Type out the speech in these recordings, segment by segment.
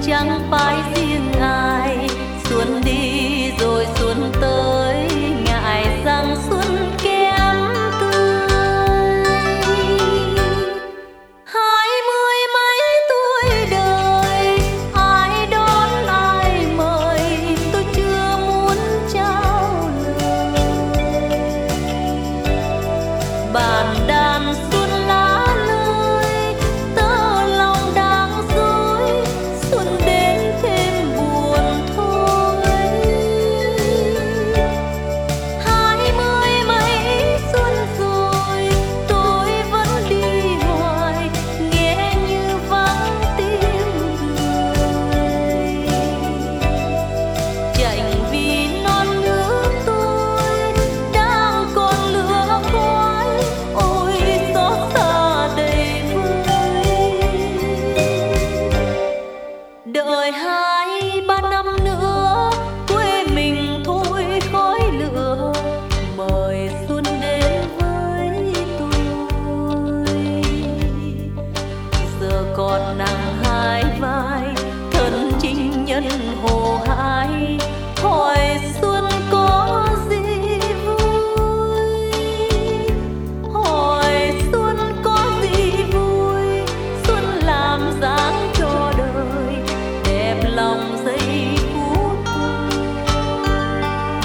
chẳng phải riêng ai. Xuân đi rồi xuân tới, ngại rằng xuân kém tươi. 20 mấy tuổi đời, ai đón ai mời, tôi chưa muốn trao lời. Bàn đàn xuân lá lơi, tơ lòng đang dối, xuân đến thêm buồn thôi. 20 mấy xuân rồi, tôi vẫn đi hoài, nghe như vắng tiếng cười. Chạnh vì non nước tôi đang còn lửa khói, ôi xót xa đầy vơi. Đợi 2-3 năm nữa, quê mình thôi khói lửa, mời xuân đến với tôi. Giờ còn nặng hai vai, thân chinh nhân hồ hãi, hỏi xuân có gì vui, hỏi xuân có gì vui. Xuân làm dáng cho đời, đẹp lòng giây phút thôi.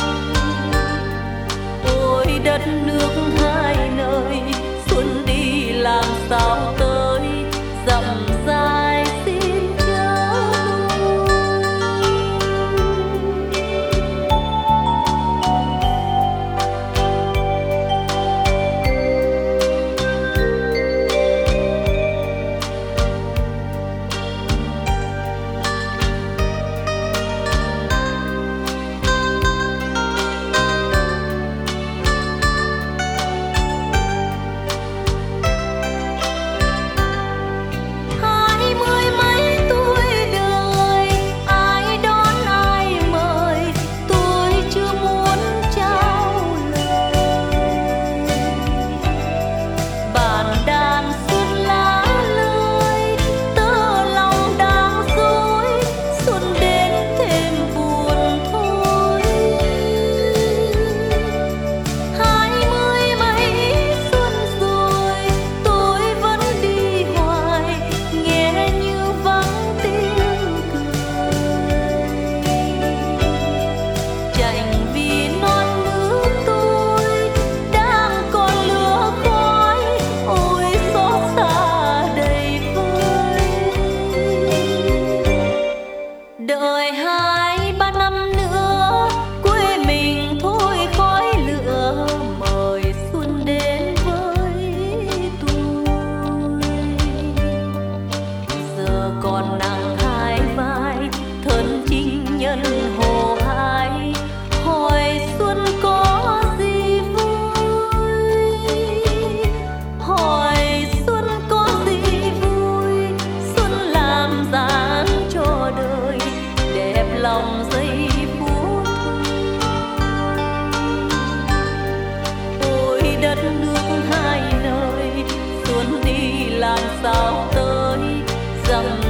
Ôi đất nước hai nơi, xuân đi làm sao tới, dặm dài xin chớ lui. Hai mươi mấy tuổi đời, ai đón ai mời, tôi chưa muốn trao lời. Bàn đàn xuân lá lơi, tơ lòng đang dối, xuân đến thêm buồn thôi. 20 mấy xuân rồi, tôi vẫn đi hoài, nghe như vắng tiếng cười. Chạnh vì non nước tôi đang còn lửa khói, ôi xót xa đầy vơi. Đợi 2-3 năm nữa, quê mình thôi khói lửa, mời xuân đến với tôi. Giờ còn nặng hai vai, thân chinh nhân hồ hãi, hỏi xuân có gì vui, hỏi xuân có gì vui. Xuân làm dáng cho đời, đẹp lòng giây phút thôi. Ôi đất nước hai nơi, xuân đi làm sao tới, dặm